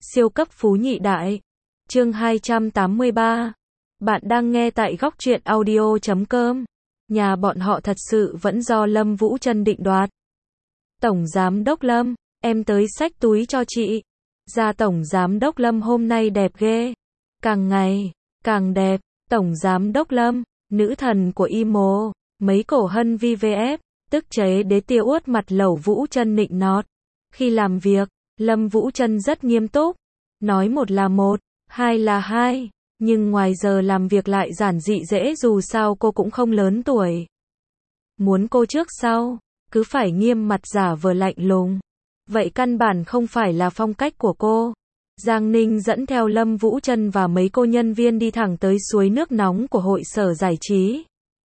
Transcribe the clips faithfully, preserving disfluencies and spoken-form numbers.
Siêu cấp phú nhị đại. Chương hai trăm tám mươi ba. Bạn đang nghe tại góc truyện audio chấm com. Nhà bọn họ thật sự vẫn do Lâm Vũ Trân định đoạt. Tổng giám đốc Lâm, em tới xách túi cho chị. Da tổng giám đốc Lâm hôm nay đẹp ghê. Càng ngày, càng đẹp. Tổng giám đốc Lâm, nữ thần của i em o, mấy cổ hân vê vê ép, tức chế đế tiêu uất mặt lẩu Vũ Trân nịnh nọt. Khi làm việc, Lâm Vũ Trân rất nghiêm túc. Nói một là một, hai là hai. Nhưng ngoài giờ làm việc lại giản dị dễ, dù sao cô cũng không lớn tuổi. Muốn cô trước sau, cứ phải nghiêm mặt giả vờ lạnh lùng. Vậy căn bản không phải là phong cách của cô. Giang Ninh dẫn theo Lâm Vũ Trân và mấy cô nhân viên đi thẳng tới suối nước nóng của hội sở giải trí.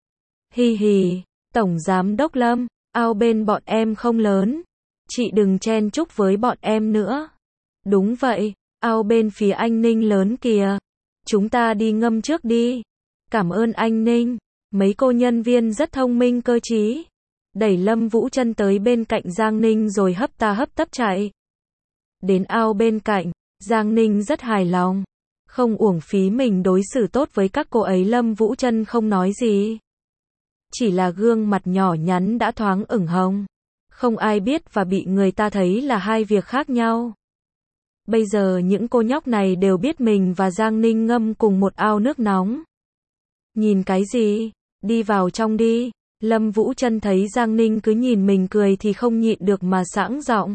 Hi hi, Tổng Giám Đốc Lâm, ao bên bọn em không lớn. Chị đừng chen chúc với bọn em nữa. Đúng vậy, ao bên phía anh Ninh lớn kìa. Chúng ta đi ngâm trước đi. Cảm ơn anh Ninh. Mấy cô nhân viên rất thông minh cơ trí. Đẩy Lâm Vũ Trân tới bên cạnh Giang Ninh rồi hấp ta hấp tấp chạy. Đến ao bên cạnh, Giang Ninh rất hài lòng. Không uổng phí mình đối xử tốt với các cô ấy. Lâm Vũ Trân không nói gì. Chỉ là gương mặt nhỏ nhắn đã thoáng ửng hồng. Không ai biết và bị người ta thấy là hai việc khác nhau. Bây giờ những cô nhóc này đều biết mình và Giang Ninh ngâm cùng một ao nước nóng. Nhìn cái gì? Đi vào trong đi. Lâm Vũ Trân thấy Giang Ninh cứ nhìn mình cười thì không nhịn được mà sẵn giọng.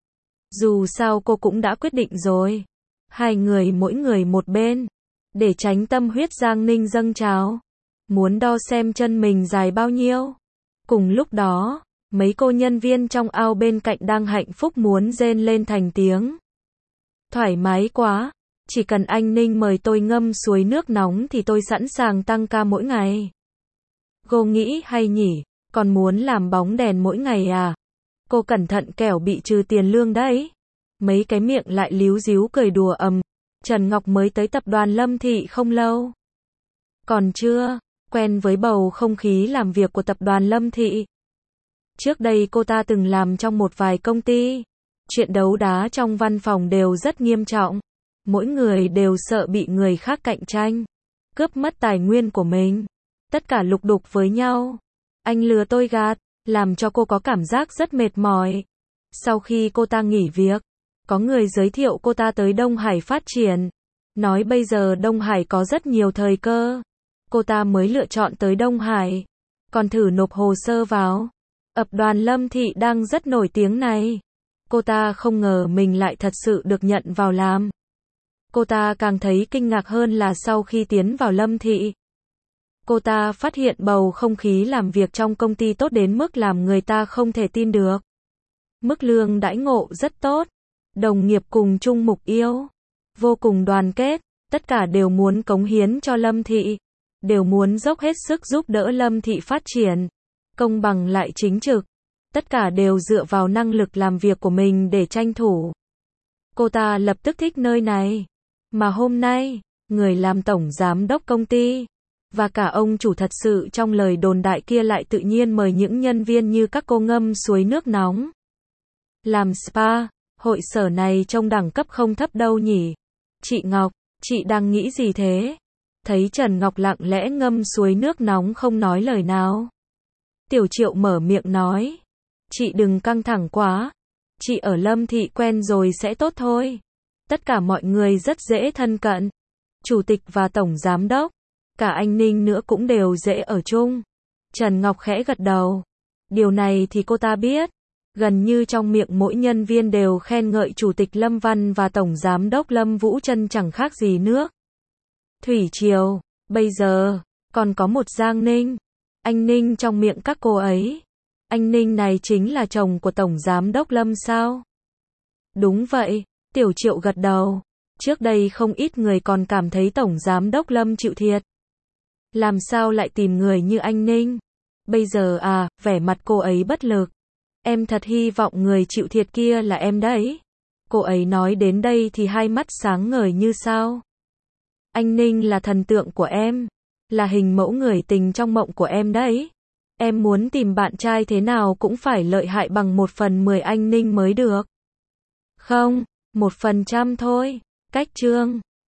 Dù sao cô cũng đã quyết định rồi. Hai người mỗi người một bên. Để tránh tâm huyết Giang Ninh dâng trào. Muốn đo xem chân mình dài bao nhiêu. Cùng lúc đó, mấy cô nhân viên trong ao bên cạnh đang hạnh phúc muốn rên lên thành tiếng. Thoải mái quá. Chỉ cần anh Ninh mời tôi ngâm suối nước nóng thì tôi sẵn sàng tăng ca mỗi ngày. Cô nghĩ hay nhỉ, còn muốn làm bóng đèn mỗi ngày à? Cô cẩn thận kẻo bị trừ tiền lương đấy. Mấy cái miệng lại líu díu cười đùa ầm. Trần Ngọc mới tới tập đoàn Lâm Thị không lâu. Còn chưa quen với bầu không khí làm việc của tập đoàn Lâm Thị. Trước đây cô ta từng làm trong một vài công ty. Chuyện đấu đá trong văn phòng đều rất nghiêm trọng. Mỗi người đều sợ bị người khác cạnh tranh, cướp mất tài nguyên của mình. Tất cả lục đục với nhau. Anh lừa tôi gạt, làm cho cô có cảm giác rất mệt mỏi. Sau khi cô ta nghỉ việc, có người giới thiệu cô ta tới Đông Hải phát triển. Nói bây giờ Đông Hải có rất nhiều thời cơ. Cô ta mới lựa chọn tới Đông Hải. Còn thử nộp hồ sơ vào tập đoàn Lâm Thị đang rất nổi tiếng này. Cô ta không ngờ mình lại thật sự được nhận vào làm. Cô ta càng thấy kinh ngạc hơn là sau khi tiến vào Lâm Thị, cô ta phát hiện bầu không khí làm việc trong công ty tốt đến mức làm người ta không thể tin được. Mức lương đãi ngộ rất tốt, đồng nghiệp cùng chung mục tiêu, vô cùng đoàn kết, tất cả đều muốn cống hiến cho Lâm Thị, đều muốn dốc hết sức giúp đỡ Lâm Thị phát triển, công bằng lại chính trực, tất cả đều dựa vào năng lực làm việc của mình để tranh thủ. Cô ta lập tức thích nơi này. Mà hôm nay, người làm tổng giám đốc công ty, và cả ông chủ thật sự trong lời đồn đại kia lại tự nhiên mời những nhân viên như các cô ngâm suối nước nóng. Làm spa, hội sở này trông đẳng cấp không thấp đâu nhỉ. Chị Ngọc, chị đang nghĩ gì thế? Thấy Trần Ngọc lặng lẽ ngâm suối nước nóng không nói lời nào. Tiểu Triệu mở miệng nói. Chị đừng căng thẳng quá. Chị ở Lâm Thị quen rồi sẽ tốt thôi. Tất cả mọi người rất dễ thân cận. Chủ tịch và tổng giám đốc, cả anh Ninh nữa cũng đều dễ ở chung. Trần Ngọc khẽ gật đầu. Điều này thì cô ta biết. Gần như trong miệng mỗi nhân viên đều khen ngợi chủ tịch Lâm Văn và tổng giám đốc Lâm Vũ Trân chẳng khác gì nước thủy triều. Bây giờ, còn có một Giang Ninh. Anh Ninh trong miệng các cô ấy. Anh Ninh này chính là chồng của tổng giám đốc Lâm sao? Đúng vậy. Tiểu Triệu gật đầu. Trước đây không ít người còn cảm thấy tổng giám đốc Lâm chịu thiệt. Làm sao lại tìm người như anh Ninh? Bây giờ à, vẻ mặt cô ấy bất lực. Em thật hy vọng người chịu thiệt kia là em đấy. Cô ấy nói đến đây thì hai mắt sáng ngời như sao. Anh Ninh là thần tượng của em. Là hình mẫu người tình trong mộng của em đấy. Em muốn tìm bạn trai thế nào cũng phải lợi hại bằng một phần mười anh Ninh mới được. Không. một phần trăm thôi. Cách chương